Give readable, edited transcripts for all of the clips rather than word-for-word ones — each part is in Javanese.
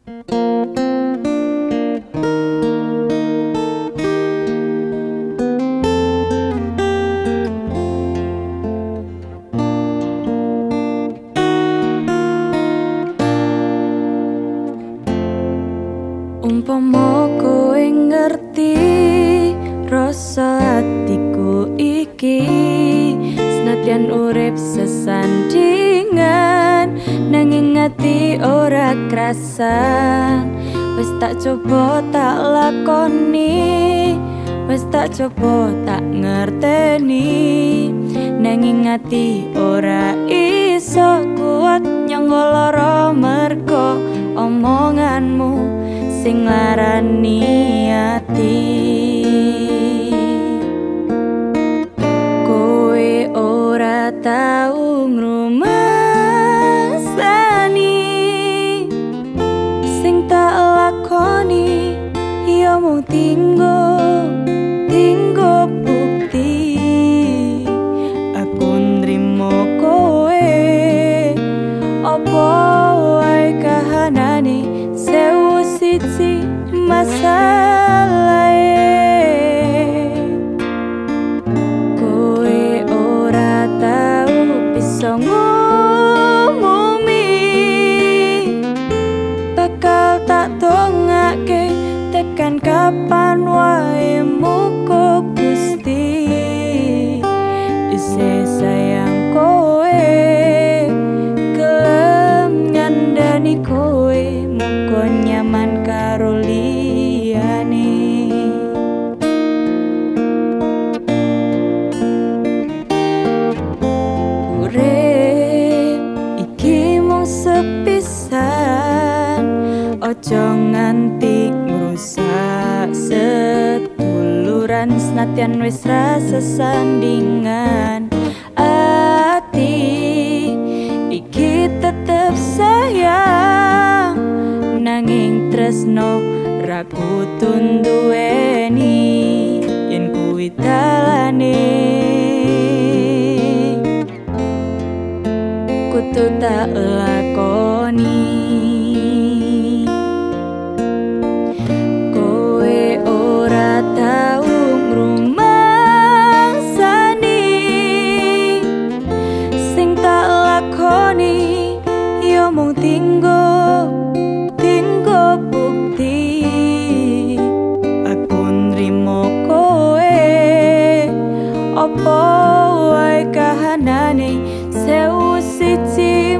Umpama kowe ngerti rasa atiku iki, senadyan urip sesandingan nanging ati ora krasan. Wis tak coba tak lakoni, wis tak coba tak ngerteni, nanging ati ora iso kuat nyangga lara merga omonganmu sing larani ati. Kowe ora tau ngrumasani sing tak lakoni, ya mung tinggo bukti. Aku nrimo kowe apa wae kahanane, sewu siji masalahe. Kowe ora tau bisa ngomumi, bakal tak dongake tekan kapan wae muga Gusti isih sayang kowe, gelem ngandani kowe, muga nyaman karo liyane. Urip iki mung sepisan, ojo nganti ngrusak seduluran, senadyan wis rasa sandingan. Ati iki tetep sayang, nanging tresno ra kudu nduweni yen kuwi dalane. Kudu tak lakoni. Kowe ora tau ngrumasani sing tak lakoni, ya mung tinggo bukti. Aku nrimo kowe apa wae kahanane, sewu siji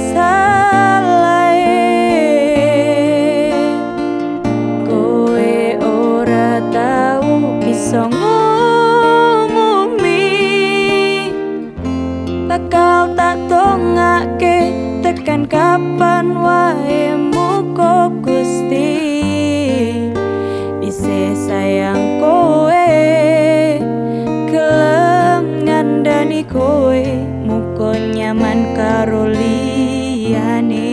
masalahe. Kowe ora tau bisa ngomumi, bakal tak dongake tekan kapan wae muga Gusti isih sayang kowe, gelem ngandani kowe, muga nyaman karo liyane.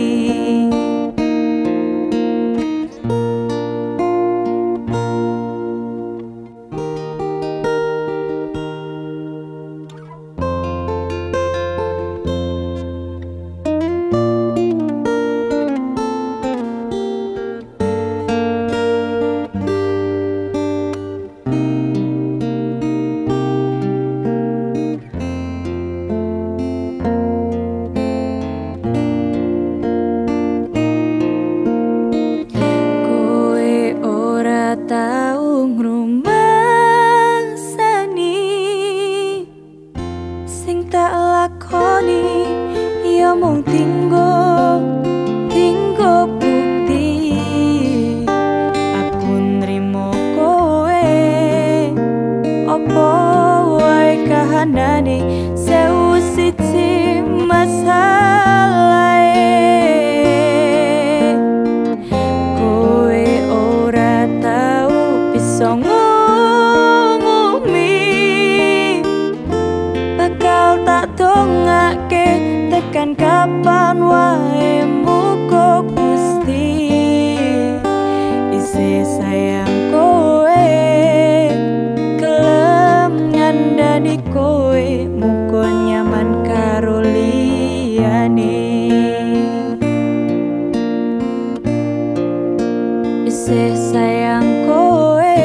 isih sayang kowe,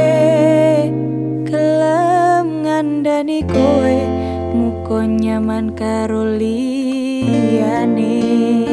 gelem ngandani kowe, muko nyaman karo liyane.